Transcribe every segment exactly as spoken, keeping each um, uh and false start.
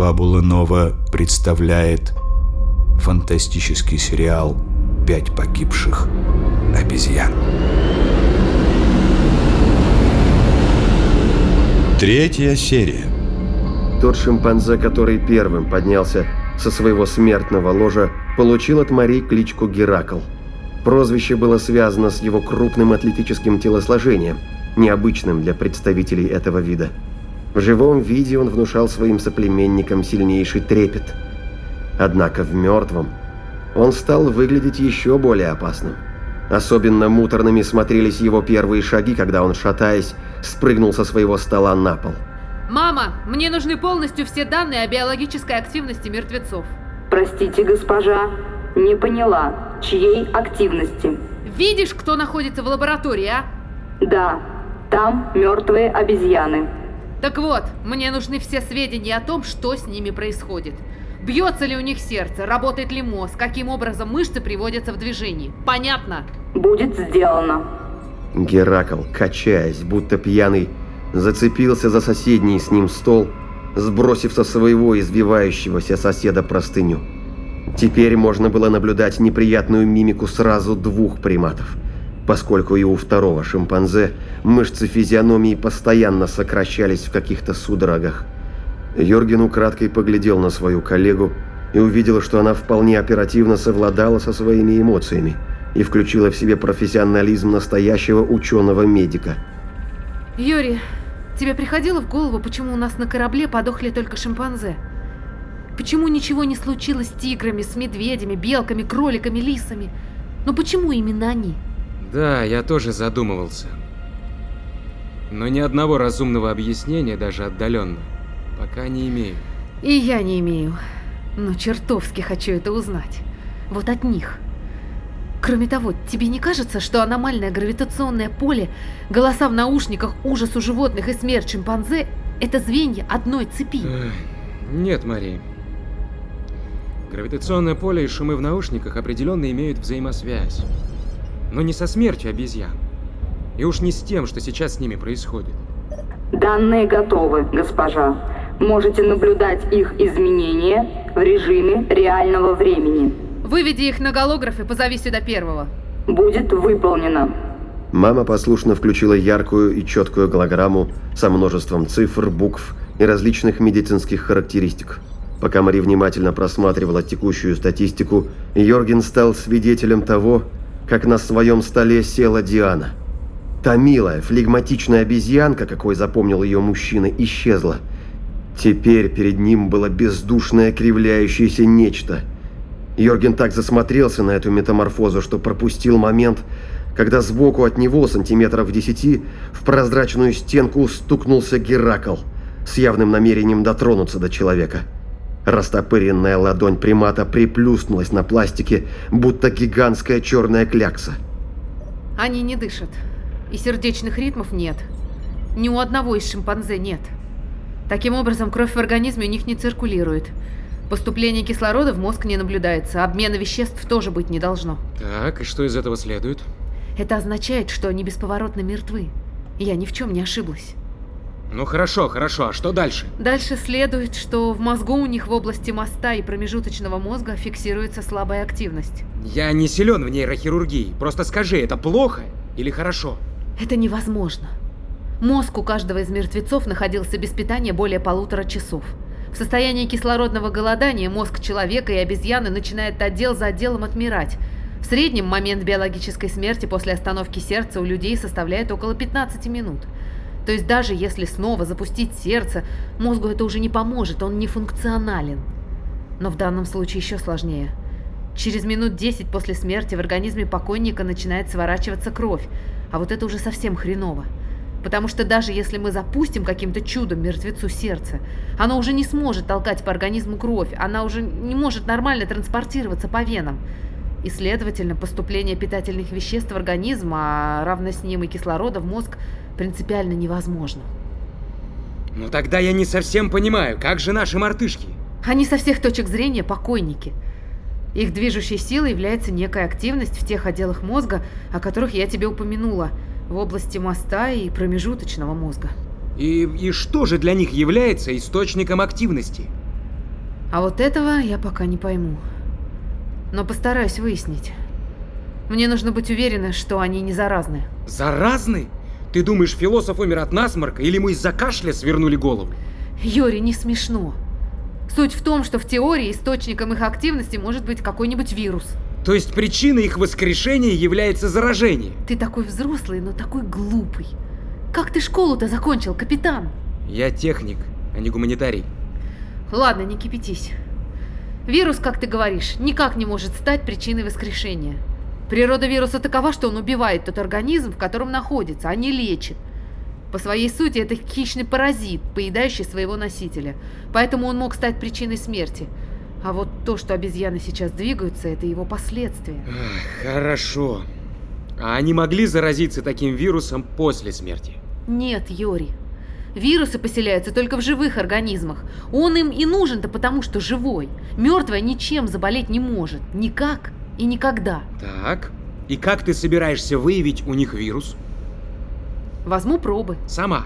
Фабула Нова представляет фантастический сериал «Пять погибших обезьян». Третья серия. Тот шимпанзе, который первым поднялся со своего смертного ложа, получил от Мари кличку Геракл. Прозвище было связано с его крупным атлетическим телосложением, необычным для представителей этого вида. В живом виде он внушал своим соплеменникам сильнейший трепет. Однако в мертвом он стал выглядеть еще более опасным. Особенно муторными смотрелись его первые шаги, когда он, шатаясь, спрыгнул со своего стола на пол. Мама, мне нужны полностью все данные о биологической активности мертвецов. Простите, госпожа, не поняла, чьей активности? Видишь, кто находится в лаборатории, а? Да, там мертвые обезьяны. Так вот, мне нужны все сведения о том, что с ними происходит. Бьется ли у них сердце, работает ли мозг, каким образом мышцы приводятся в движение. Понятно? Будет сделано. Геракл, качаясь, будто пьяный, зацепился за соседний с ним стол, сбросив со своего избивающегося соседа простыню. Теперь можно было наблюдать неприятную мимику сразу двух приматов, поскольку и у второго шимпанзе мышцы физиономии постоянно сокращались в каких-то судорогах. Йорген украдкой поглядел на свою коллегу и увидел, что она вполне оперативно совладала со своими эмоциями и включила в себе профессионализм настоящего ученого-медика. Юрий, тебе приходило в голову, почему у нас на корабле подохли только шимпанзе? Почему ничего не случилось с тиграми, с медведями, белками, кроликами, лисами? Но почему именно они? Да, я тоже задумывался. Но ни одного разумного объяснения, даже отдаленно, пока не имею. И я не имею. Но чертовски хочу это узнать. Вот от них. Кроме того, тебе не кажется, что аномальное гравитационное поле, голоса в наушниках, ужас у животных и смерть шимпанзе – это звенья одной цепи? Нет, Мари. Гравитационное поле и шумы в наушниках определенно имеют взаимосвязь. Но не со смертью обезьян. И уж не с тем, что сейчас с ними происходит. Данные готовы, госпожа. Можете наблюдать их изменения в режиме реального времени. Выведи их на голограф и позови сюда первого. Будет выполнено. Мама послушно включила яркую и четкую голограмму со множеством цифр, букв и различных медицинских характеристик. Пока Мари внимательно просматривала текущую статистику, Йорген стал свидетелем того, как на своем столе села Диана. Та милая, флегматичная обезьянка, какой запомнил ее мужчина, исчезла. Теперь перед ним было бездушное кривляющееся нечто. Йорген так засмотрелся на эту метаморфозу, что пропустил момент, когда сбоку от него, сантиметров в десяти, в прозрачную стенку стукнулся Геракл с явным намерением дотронуться до человека. Растопыренная ладонь примата приплюснулась на пластике, будто гигантская черная клякса. Они не дышат. И сердечных ритмов нет. Ни у одного из шимпанзе нет. Таким образом, кровь в организме у них не циркулирует. Поступление кислорода в мозг не наблюдается, обмена веществ тоже быть не должно. Так, и что из этого следует? Это означает, что они бесповоротно мертвы. Я ни в чем не ошиблась. Ну хорошо, хорошо, а что дальше? Дальше следует, что в мозгу у них в области моста и промежуточного мозга фиксируется слабая активность. Я не силен в нейрохирургии, просто скажи, это плохо или хорошо? Это невозможно. Мозг у каждого из мертвецов находился без питания более полутора часов. В состоянии кислородного голодания мозг человека и обезьяны начинает отдел за отделом отмирать. В среднем момент биологической смерти после остановки сердца у людей составляет около пятнадцати минут. То есть даже если снова запустить сердце, мозгу это уже не поможет, он не функционален. Но в данном случае еще сложнее. Через минут десять после смерти в организме покойника начинает сворачиваться кровь, а вот это уже совсем хреново. Потому что даже если мы запустим каким-то чудом мертвецу сердце, оно уже не сможет толкать по организму кровь, она уже не может нормально транспортироваться по венам. И, следовательно, поступление питательных веществ в организм, а равно с ним и кислорода в мозг, принципиально невозможно. Ну тогда я не совсем понимаю, как же наши мартышки? Они со всех точек зрения покойники. Их движущей силой является некая активность в тех отделах мозга, о которых я тебе упомянула, в области моста и промежуточного мозга. И, и что же для них является источником активности? А вот этого я пока не пойму. Но постараюсь выяснить. Мне нужно быть уверенной, что они не заразны. Заразны? Ты думаешь, философ умер от насморка или ему из-за кашля свернули голову? Юрий, не смешно. Суть в том, что в теории источником их активности может быть какой-нибудь вирус. То есть причиной их воскрешения является заражение? Ты такой взрослый, но такой глупый. Как ты школу-то закончил, капитан? Я техник, а не гуманитарий. Ладно, не кипятись. Вирус, как ты говоришь, никак не может стать причиной воскрешения. Природа вируса такова, что он убивает тот организм, в котором находится, а не лечит. По своей сути, это хищный паразит, поедающий своего носителя. Поэтому он мог стать причиной смерти. А вот то, что обезьяны сейчас двигаются, это его последствия. Ах, хорошо. А они могли заразиться таким вирусом после смерти? Нет, Юрий. Вирусы поселяются только в живых организмах. Он им и нужен-то потому, что живой. Мертвая ничем заболеть не может. Никак и никогда. Так. И как ты собираешься выявить у них вирус? Возьму пробы. Сама?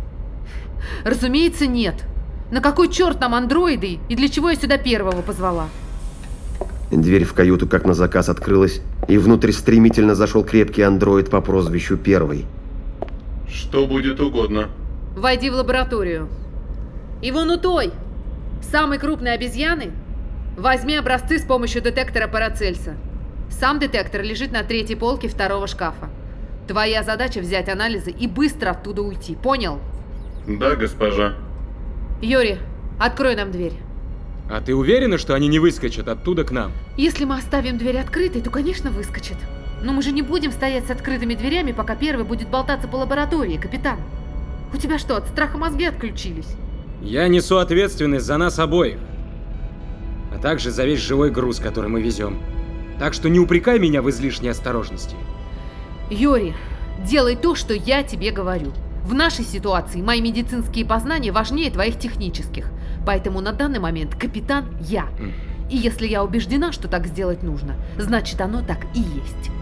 Разумеется, нет. На какой черт нам андроиды? И для чего я сюда первого позвала? Дверь в каюту как на заказ открылась, и внутрь стремительно зашел крепкий андроид по прозвищу Первый. Что будет угодно. Войди в лабораторию. И вон у той, самой крупной обезьяны, возьми образцы с помощью детектора Парацельса. Сам детектор лежит на третьей полке второго шкафа. Твоя задача взять анализы и быстро оттуда уйти, понял? Да, госпожа. Юрий, открой нам дверь. А ты уверена, что они не выскочат оттуда к нам? Если мы оставим дверь открытой, то, конечно, выскочат. Но мы же не будем стоять с открытыми дверями, пока первый будет болтаться по лаборатории, капитан. У тебя что, от страха мозги отключились? Я несу ответственность за нас обоих. А также за весь живой груз, который мы везем. Так что не упрекай меня в излишней осторожности. Юрий, делай то, что я тебе говорю. В нашей ситуации мои медицинские познания важнее твоих технических. Поэтому на данный момент капитан я. И если я убеждена, что так сделать нужно, значит оно так и есть.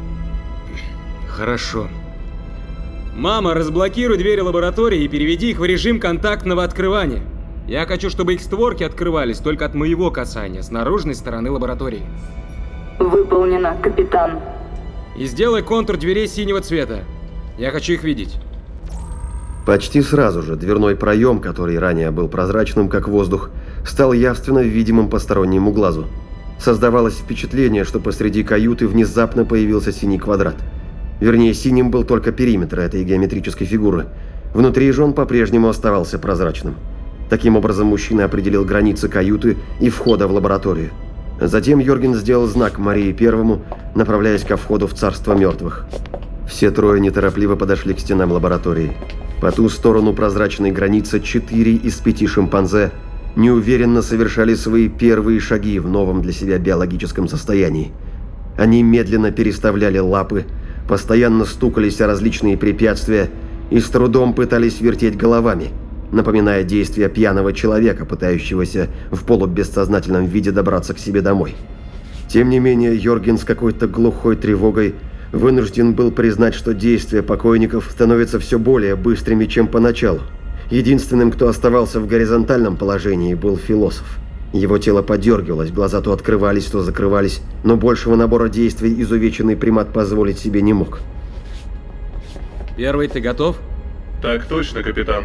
Хорошо. Мама, разблокируй двери лаборатории и переведи их в режим контактного открывания. Я хочу, чтобы их створки открывались только от моего касания, с наружной стороны лаборатории. Выполнено, капитан. И сделай контур дверей синего цвета. Я хочу их видеть. Почти сразу же дверной проем, который ранее был прозрачным, как воздух, стал явственно видимым постороннему глазу. Создавалось впечатление, что посреди каюты внезапно появился синий квадрат. Вернее, синим был только периметр этой геометрической фигуры. Внутри же он по-прежнему оставался прозрачным. Таким образом, мужчина определил границы каюты и входа в лабораторию. Затем Йорген сделал знак Марии Первому, направляясь ко входу в царство мертвых. Все трое неторопливо подошли к стенам лаборатории. По ту сторону прозрачной границы четыре из пяти шимпанзе неуверенно совершали свои первые шаги в новом для себя биологическом состоянии. Они медленно переставляли лапы, постоянно стукались о различные препятствия и с трудом пытались вертеть головами, напоминая действия пьяного человека, пытающегося в полубессознательном виде добраться к себе домой. Тем не менее, Йорген с какой-то глухой тревогой вынужден был признать, что действия покойников становятся все более быстрыми, чем поначалу. Единственным, кто оставался в горизонтальном положении, был философ. Его тело подергивалось, глаза то открывались, то закрывались, но большего набора действий изувеченный примат позволить себе не мог. Первый, ты готов? Так точно, капитан.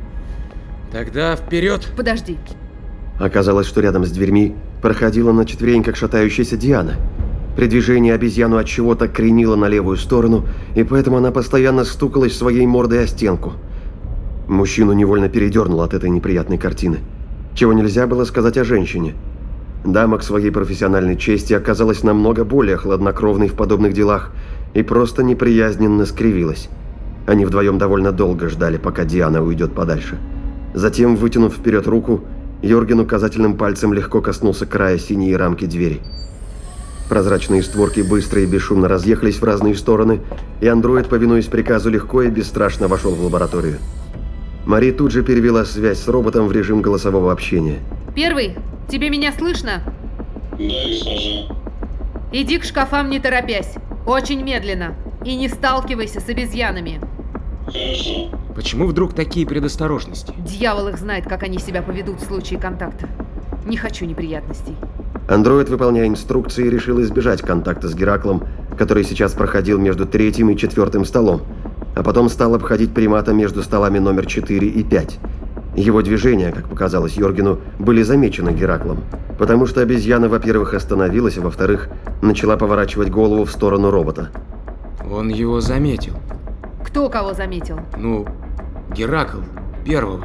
Тогда вперед! Подожди. Оказалось, что рядом с дверьми проходила на четвереньках шатающаяся Диана. При движении обезьяну от чего-то кренило на левую сторону, и поэтому она постоянно стукалась своей мордой о стенку. Мужчину невольно передернуло от этой неприятной картины. Чего нельзя было сказать о женщине. Дама к своей профессиональной чести оказалась намного более хладнокровной в подобных делах и просто неприязненно скривилась. Они вдвоем довольно долго ждали, пока Диана уйдет подальше. Затем, вытянув вперед руку, Йорген указательным пальцем легко коснулся края синей рамки двери. Прозрачные створки быстро и бесшумно разъехались в разные стороны, и андроид, повинуясь приказу, легко и бесстрашно вошел в лабораторию. Мари тут же перевела связь с роботом в режим голосового общения. Первый, тебе меня слышно? Да, госпожа. Иди к шкафам не торопясь, очень медленно, и не сталкивайся с обезьянами. Хорошо. Почему вдруг такие предосторожности? Дьявол их знает, как они себя поведут в случае контакта. Не хочу неприятностей. Андроид, выполняя инструкции, решил избежать контакта с Гераклом, который сейчас проходил между третьим и четвертым столом, а потом стал обходить примата между столами номер четыре и пять. Его движения, как показалось Йоргену, были замечены Гераклом, потому что обезьяна, во-первых, остановилась, а во-вторых, начала поворачивать голову в сторону робота. Он его заметил. Кто кого заметил? Ну, Геракл, первого.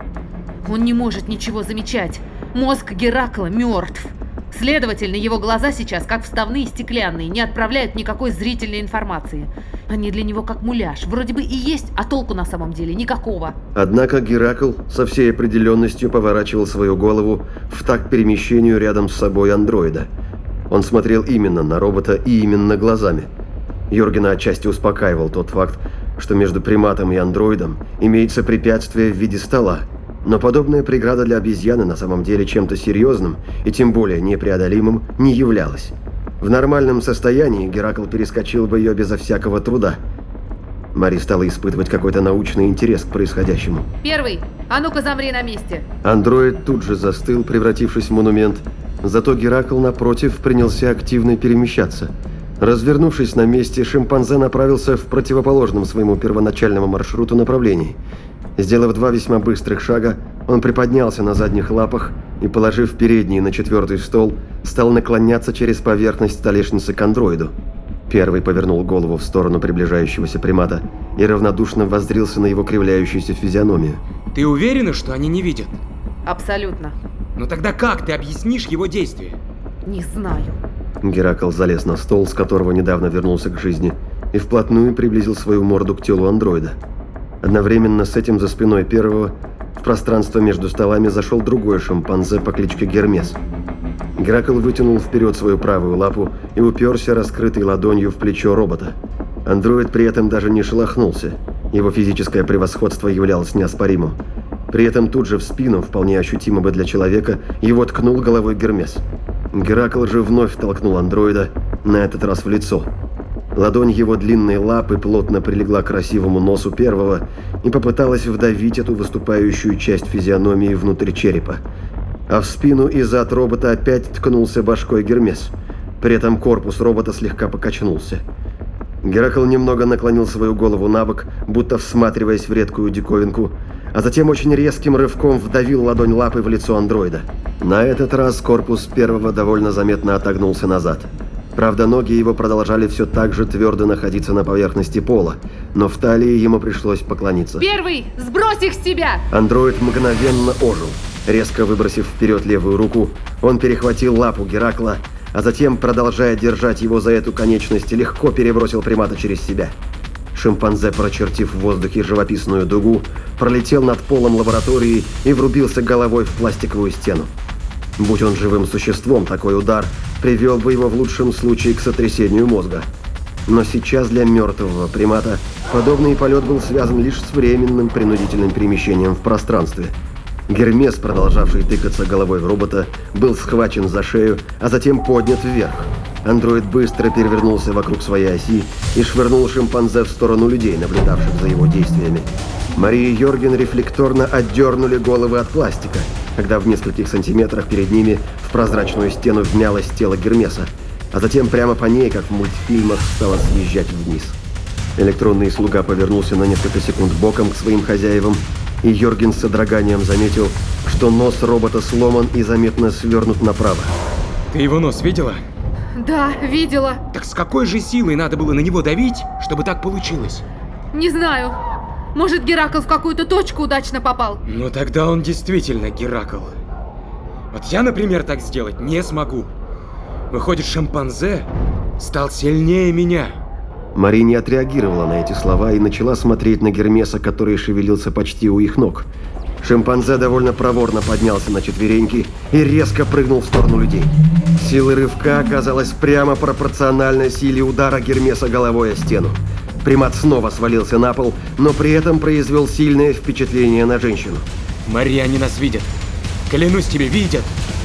Он не может ничего замечать. Мозг Геракла мертв. Следовательно, его глаза сейчас, как вставные стеклянные, не отправляют никакой зрительной информации. Они для него как муляж. Вроде бы и есть, а толку на самом деле никакого. Однако Геракл со всей определенностью поворачивал свою голову в такт перемещению рядом с собой андроида. Он смотрел именно на робота и именно глазами. Йоргена отчасти успокаивал тот факт, что между приматом и андроидом имеется препятствие в виде стола. Но подобная преграда для обезьяны на самом деле чем-то серьезным и тем более непреодолимым не являлась. В нормальном состоянии Геракл перескочил бы ее безо всякого труда. Мари стала испытывать какой-то научный интерес к происходящему. Первый, а ну-ка замри на месте. Андроид тут же застыл, превратившись в монумент. Зато Геракл, напротив, принялся активно перемещаться. Развернувшись на месте, шимпанзе направился в противоположном своему первоначальному маршруту направлении. Сделав два весьма быстрых шага, он приподнялся на задних лапах и, положив передние на четвертый стол, стал наклоняться через поверхность столешницы к андроиду. Первый повернул голову в сторону приближающегося примата и равнодушно воззрился на его кривляющуюся физиономию. Ты уверена, что они не видят? Абсолютно. Ну тогда как ты объяснишь его действия? Не знаю. Геракл залез на стол, с которого недавно вернулся к жизни, и вплотную приблизил свою морду к телу андроида. Одновременно с этим за спиной первого в пространство между столами зашел другой шимпанзе по кличке Гермес. Геракл вытянул вперед свою правую лапу и уперся раскрытой ладонью в плечо робота. Андроид при этом даже не шелохнулся. Его физическое превосходство являлось неоспоримым. При этом тут же в спину, вполне ощутимо бы для человека, его ткнул головой Гермес. Геракл же вновь толкнул андроида, на этот раз в лицо. Ладонь его длинной лапы плотно прилегла к красивому носу первого и попыталась вдавить эту выступающую часть физиономии внутрь черепа. А в спину и зад робота опять ткнулся башкой Гермес. При этом корпус робота слегка покачнулся. Геракл немного наклонил свою голову набок, будто всматриваясь в редкую диковинку, а затем очень резким рывком вдавил ладонь лапы в лицо андроида. На этот раз корпус первого довольно заметно отогнулся назад. Правда, ноги его продолжали все так же твердо находиться на поверхности пола, но в талии ему пришлось поклониться. Первый, сбрось их с себя! Андроид мгновенно ожил. Резко выбросив вперед левую руку, он перехватил лапу Геракла, а затем, продолжая держать его за эту конечность, легко перебросил примата через себя. Шимпанзе, прочертив в воздухе живописную дугу, пролетел над полом лаборатории и врубился головой в пластиковую стену. Будь он живым существом, такой удар привел бы его в лучшем случае к сотрясению мозга. Но сейчас для мертвого примата подобный полет был связан лишь с временным принудительным перемещением в пространстве. Гермес, продолжавший тыкаться головой в робота, был схвачен за шею, а затем поднят вверх. Андроид быстро перевернулся вокруг своей оси и швырнул шимпанзе в сторону людей, наблюдавших за его действиями. Мария и Йорген рефлекторно отдернули головы от пластика, когда в нескольких сантиметрах перед ними в прозрачную стену вмялось тело Гермеса, а затем прямо по ней, как в мультфильмах, стало съезжать вниз. Электронный слуга повернулся на несколько секунд боком к своим хозяевам, и Йорген с содроганием заметил, что нос робота сломан и заметно свернут направо. Ты его нос видела? Да, видела. Так с какой же силой надо было на него давить, чтобы так получилось? Не знаю. Может, Геракл в какую-то точку удачно попал? Ну тогда он действительно Геракл. Вот я, например, так сделать не смогу. Выходит, шимпанзе стал сильнее меня. Мари не отреагировала на эти слова и начала смотреть на Гермеса, который шевелился почти у их ног. Шимпанзе довольно проворно поднялся на четвереньки и резко прыгнул в сторону людей. Сила рывка оказалась прямо пропорциональной силе удара Гермеса головой о стену. Примат снова свалился на пол, но при этом произвел сильное впечатление на женщину. Мария, они нас видят. Клянусь тебе, видят.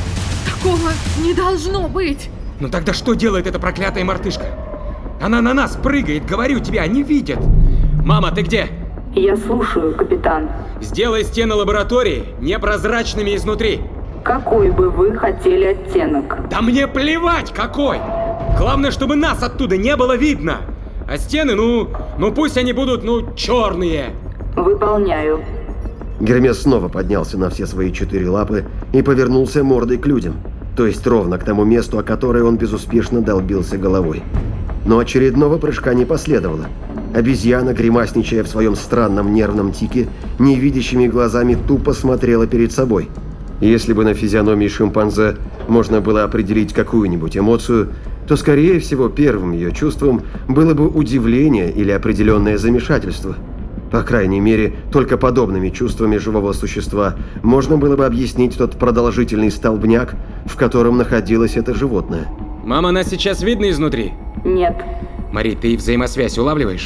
Такого не должно быть. Ну тогда что делает эта проклятая мартышка? Она на нас прыгает, говорю тебе, они видят. Мама, ты где? Я слушаю, капитан. Сделай стены лаборатории непрозрачными изнутри. Какой бы вы хотели оттенок? Да мне плевать какой! Главное, чтобы нас оттуда не было видно. А стены, ну, ну пусть они будут, ну, черные. Выполняю. Гермес снова поднялся на все свои четыре лапы и повернулся мордой к людям, то есть ровно к тому месту, о которое он безуспешно долбился головой. Но очередного прыжка не последовало. Обезьяна, гримасничая в своем странном нервном тике, невидящими глазами тупо смотрела перед собой. Если бы на физиономии шимпанзе можно было определить какую-нибудь эмоцию, то, скорее всего, первым ее чувством было бы удивление или определенное замешательство. По крайней мере, только подобными чувствами живого существа можно было бы объяснить тот продолжительный столбняк, в котором находилось это животное. Мама, нас сейчас видно изнутри? Нет. Мари, ты взаимосвязь улавливаешь?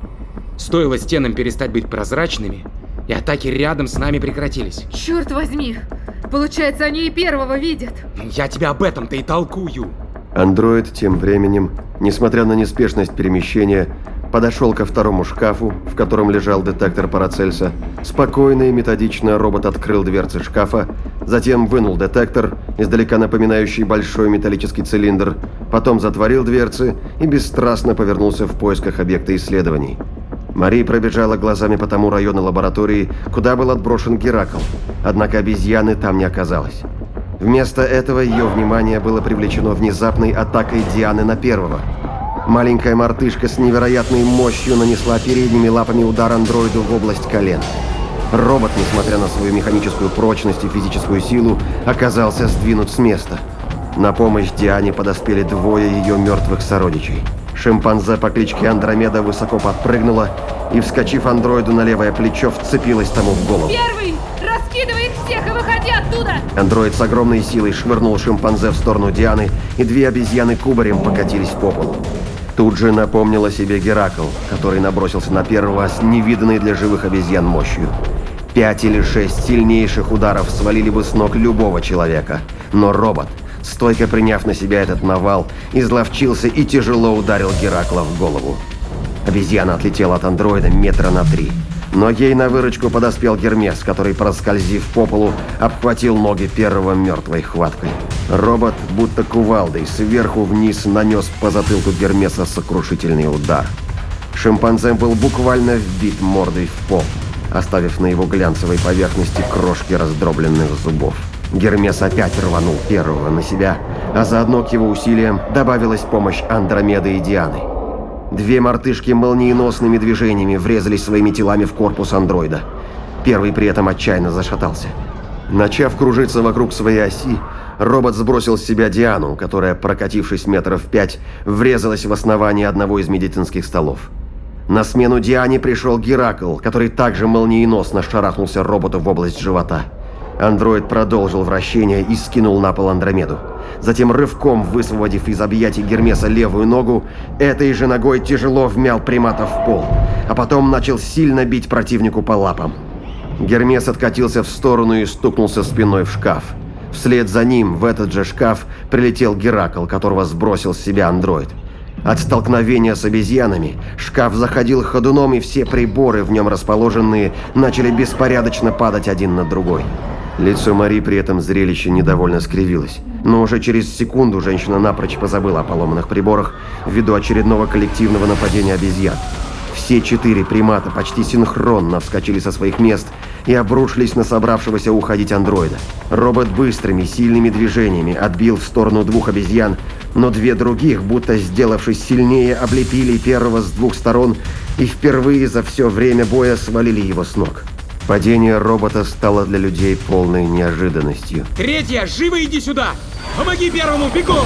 Стоило стенам перестать быть прозрачными, и атаки рядом с нами прекратились. Черт возьми! Получается, они и первого видят. Я тебя об этом-то и толкую. Андроид тем временем, несмотря на неспешность перемещения, подошел ко второму шкафу, в котором лежал детектор Парацельса. Спокойно и методично робот открыл дверцы шкафа, затем вынул детектор, издалека напоминающий большой металлический цилиндр, потом затворил дверцы и бесстрастно повернулся в поисках объекта исследований. Мари пробежала глазами по тому району лаборатории, куда был отброшен Геракл, однако обезьяны там не оказалось. Вместо этого ее внимание было привлечено внезапной атакой Дианы на первого. Маленькая мартышка с невероятной мощью нанесла передними лапами удар андроиду в область колен. Робот, несмотря на свою механическую прочность и физическую силу, оказался сдвинут с места. На помощь Диане подоспели двое ее мертвых сородичей. Шимпанзе по кличке Андромеда высоко подпрыгнула и, вскочив андроиду на левое плечо, вцепилась тому в голову. Первый! Раскидывай их всех и выходи оттуда! Андроид с огромной силой швырнул шимпанзе в сторону Дианы, и две обезьяны кубарем покатились по полу. Тут же напомнил о себе Геракл, который набросился на первого с невиданной для живых обезьян мощью. Пять или шесть сильнейших ударов свалили бы с ног любого человека, но робот, стойко приняв на себя этот навал, изловчился и тяжело ударил Геракла в голову. Обезьяна отлетела от андроида метра на три. Но ей на выручку подоспел Гермес, который, проскользив по полу, обхватил ноги первого мертвой хваткой. Робот, будто кувалдой, сверху вниз нанес по затылку Гермеса сокрушительный удар. Шимпанзе был буквально вбит мордой в пол, оставив на его глянцевой поверхности крошки раздробленных зубов. Гермес опять рванул первого на себя, а заодно к его усилиям добавилась помощь Андромеды и Дианы. Две мартышки молниеносными движениями врезались своими телами в корпус андроида. Первый при этом отчаянно зашатался. Начав кружиться вокруг своей оси, робот сбросил с себя Диану, которая, прокатившись метров пять, врезалась в основание одного из медицинских столов. На смену Диане пришел Геракл, который также молниеносно шарахнулся роботу в область живота. Андроид продолжил вращение и скинул на пол Андромеду. Затем, рывком высвободив из объятий Гермеса левую ногу, этой же ногой тяжело вмял примата в пол, а потом начал сильно бить противнику по лапам. Гермес откатился в сторону и стукнулся спиной в шкаф. Вслед за ним в этот же шкаф прилетел Геракл, которого сбросил с себя андроид. От столкновения с обезьянами шкаф заходил ходуном, и все приборы, в нем расположенные, начали беспорядочно падать один на другой. Лицо Мари при этом зрелище недовольно скривилось. Но уже через секунду женщина напрочь позабыла о поломанных приборах ввиду очередного коллективного нападения обезьян. Все четыре примата почти синхронно вскочили со своих мест и обрушились на собравшегося уходить андроида. Робот быстрыми, сильными движениями отбил в сторону двух обезьян, но две других, будто сделавшись сильнее, облепили первого с двух сторон и впервые за все время боя свалили его с ног. Падение робота стало для людей полной неожиданностью. Третья, живо иди сюда! Помоги первому, бегом!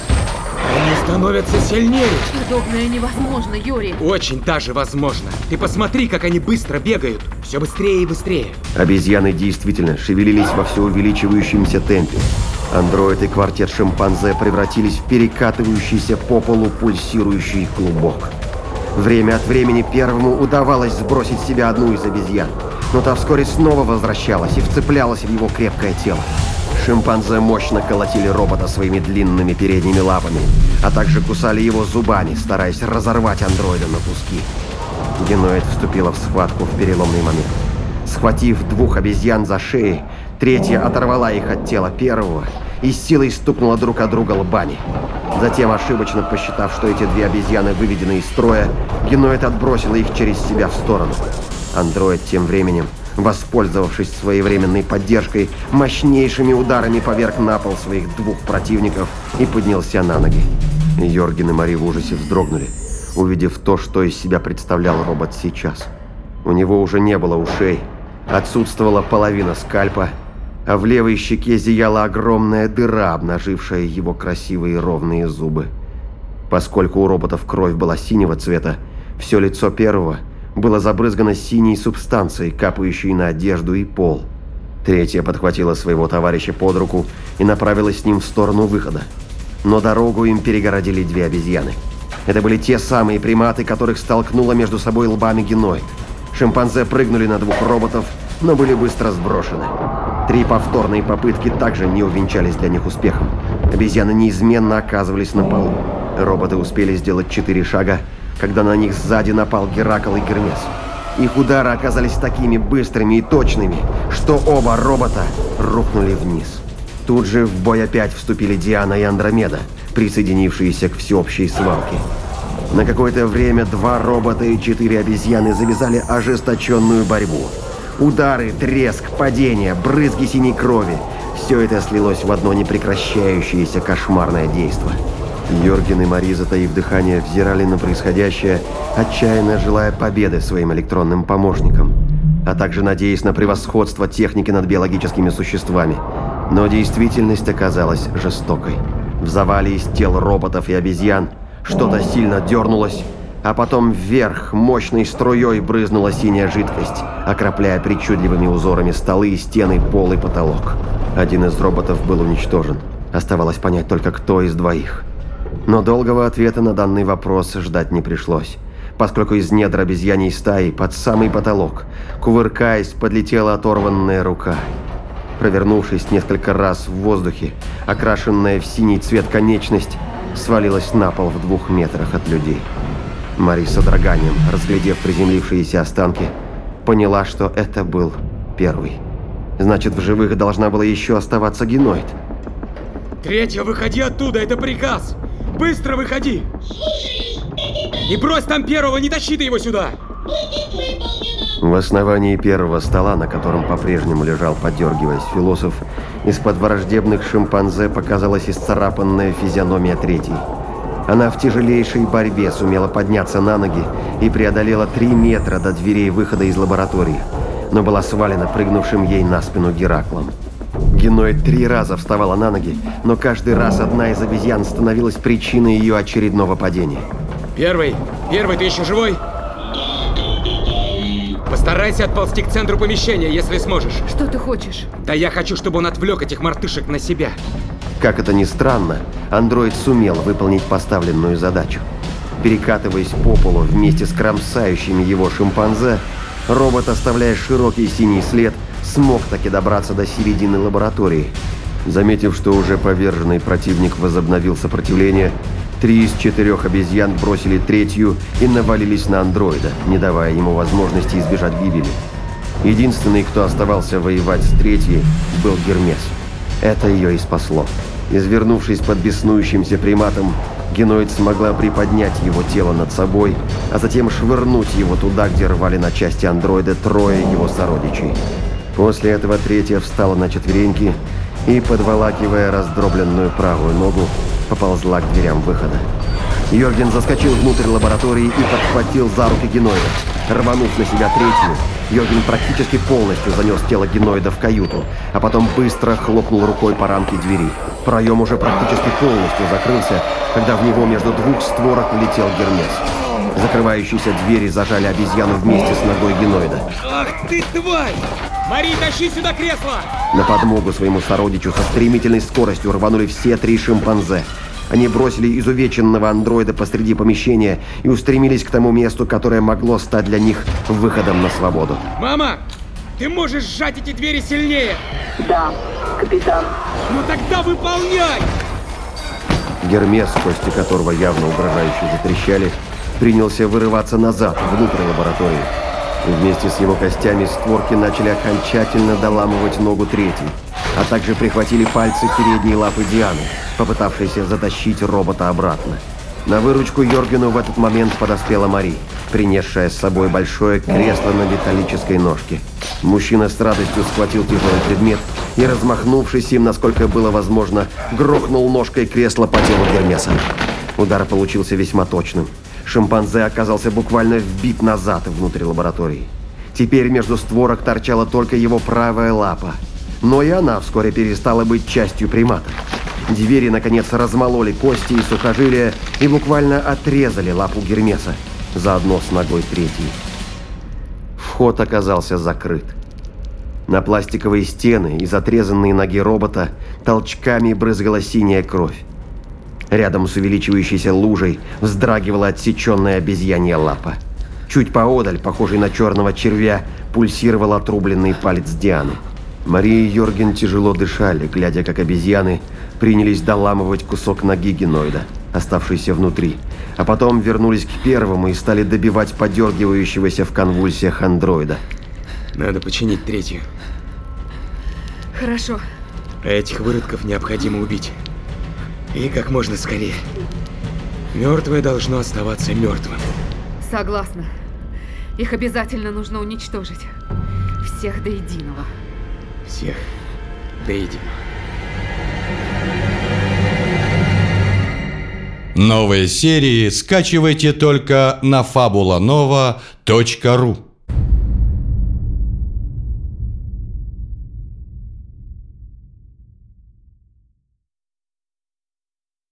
Они становятся сильнее. Подобное невозможно, Юрий. Очень даже возможно. Ты посмотри, как они быстро бегают. Все быстрее и быстрее. Обезьяны действительно шевелились во все увеличивающемся темпе. Андроид и квартет шимпанзе превратились в перекатывающийся по полу пульсирующий клубок. Время от времени первому удавалось сбросить с себя одну из обезьян, но та вскоре снова возвращалась и вцеплялась в его крепкое тело. Шимпанзе мощно колотили робота своими длинными передними лапами, а также кусали его зубами, стараясь разорвать андроида на куски. Геноид вступила в схватку в переломный момент. Схватив двух обезьян за шеи, Третья оторвала их от тела первого и с силой стукнула друг от друга лбами. Затем, ошибочно посчитав, что эти две обезьяны выведены из строя, геноид отбросил их через себя в сторону. Андроид тем временем, воспользовавшись своевременной поддержкой, мощнейшими ударами поверг на пол своих двух противников и поднялся на ноги. Йорген и Мари в ужасе вздрогнули, увидев то, что из себя представлял робот сейчас. У него уже не было ушей, отсутствовала половина скальпа, а в левой щеке зияла огромная дыра, обнажившая его красивые ровные зубы. Поскольку у роботов кровь была синего цвета, все лицо первого было забрызгано синей субстанцией, капающей на одежду и пол. Третья подхватила своего товарища под руку и направилась с ним в сторону выхода. Но дорогу им перегородили две обезьяны. Это были те самые приматы, которых столкнула между собой лбами геноид. Шимпанзе прыгнули на двух роботов, но были быстро сброшены. Три повторные попытки также не увенчались для них успехом. Обезьяны неизменно оказывались на полу. Роботы успели сделать четыре шага, когда на них сзади напал Геракл и Гермес. Их удары оказались такими быстрыми и точными, что оба робота рухнули вниз. Тут же в бой опять вступили Диана и Андромеда, присоединившиеся к всеобщей свалке. На какое-то время два робота и четыре обезьяны завязали ожесточенную борьбу. Удары, треск, падения, брызги синей крови – все это слилось в одно непрекращающееся кошмарное действо. Йорген и Мари, затаив дыхание, взирали на происходящее, отчаянно желая победы своим электронным помощникам, а также надеясь на превосходство техники над биологическими существами. Но действительность оказалась жестокой. В завале из тел роботов и обезьян что-то сильно дернулось, а потом вверх мощной струей брызнула синяя жидкость, окропляя причудливыми узорами столы, стены, пол и потолок. Один из роботов был уничтожен. Оставалось понять только, кто из двоих. Но долгого ответа на данный вопрос ждать не пришлось, поскольку из недр обезьяньей стаи под самый потолок, кувыркаясь, подлетела оторванная рука. Провернувшись несколько раз в воздухе, окрашенная в синий цвет конечность свалилась на пол в двух метрах от людей. Мари с содроганием, разглядев приземлившиеся останки, поняла, что это был первый. Значит, в живых должна была еще оставаться геноид. Третья, выходи оттуда, это приказ! Быстро выходи! И брось там первого, не тащи ты его сюда! В основании первого стола, на котором по-прежнему лежал, подергиваясь, философ, из-под враждебных шимпанзе показалась исцарапанная физиономия третьей. Она в тяжелейшей борьбе сумела подняться на ноги и преодолела три метра до дверей выхода из лаборатории, но была свалена прыгнувшим ей на спину Гераклом. Геноид три раза вставала на ноги, но каждый раз одна из обезьян становилась причиной ее очередного падения. Первый, первый, ты еще живой? Постарайся отползти к центру помещения, если сможешь. Что ты хочешь? Да я хочу, чтобы он отвлек этих мартышек на себя. Как это ни странно, андроид сумел выполнить поставленную задачу. Перекатываясь по полу вместе с кромсающими его шимпанзе, робот, оставляя широкий синий след, смог таки добраться до середины лаборатории. Заметив, что уже поверженный противник возобновил сопротивление, три из четырех обезьян бросили третью и навалились на андроида, не давая ему возможности избежать гибели. Единственный, кто оставался воевать с третьей, был Гермес. Это ее и спасло. Извернувшись под беснующимся приматом, геноид смогла приподнять его тело над собой, а затем швырнуть его туда, где рвали на части андроида трое его сородичей. После этого третья встала на четвереньки и, подволакивая раздробленную правую ногу, поползла к дверям выхода. Йорген заскочил внутрь лаборатории и подхватил за руки геноида. Рванув на себя третью, Йорген практически полностью занес тело геноида в каюту, а потом быстро хлопнул рукой по рамке двери. Проем уже практически полностью закрылся, когда в него между двух створок влетел Гермес. Закрывающиеся двери зажали обезьяну вместе с ногой геноида. Ах ты, тварь! Мари, тащи сюда кресло! На подмогу своему сородичу со стремительной скоростью рванули все три шимпанзе. Они бросили изувеченного андроида посреди помещения и устремились к тому месту, которое могло стать для них выходом на свободу. Мама, ты можешь сжать эти двери сильнее? Да, капитан. Ну тогда выполняй! Гермес, кости которого явно угрожающе затрещали, принялся вырываться назад, внутрь лаборатории. Вместе с его костями створки начали окончательно доламывать ногу третьей, а также прихватили пальцы передней лапы Дианы, попытавшейся затащить робота обратно. На выручку Йоргену в этот момент подоспела Мари, принесшая с собой большое кресло на металлической ножке. Мужчина с радостью схватил тяжелый предмет и, размахнувшись им, насколько было возможно, грохнул ножкой кресла по телу Гермеса. Удар получился весьма точным. Шимпанзе оказался буквально вбит назад внутрь лаборатории. Теперь между створок торчала только его правая лапа. Но и она вскоре перестала быть частью примата. Двери, наконец, размололи кости и сухожилия и буквально отрезали лапу Гермеса, заодно с ногой третьей. Вход оказался закрыт. На пластиковые стены из отрезанной ноги робота толчками брызгала синяя кровь. Рядом с увеличивающейся лужей вздрагивала отсеченная обезьянья лапа. Чуть поодаль, похожий на черного червя, пульсировал отрубленный палец Дианы. Мария и Йорген тяжело дышали, глядя, как обезьяны принялись доламывать кусок ноги геноида, оставшийся внутри, а потом вернулись к первому и стали добивать подергивающегося в конвульсиях андроида. Надо починить третью. Хорошо. А этих выродков необходимо убить. И как можно скорее. Мертвое должно оставаться мертвым. Согласна. Их обязательно нужно уничтожить. Всех до единого. Всех до единого. Новые серии скачивайте только на фабула нова точка ру.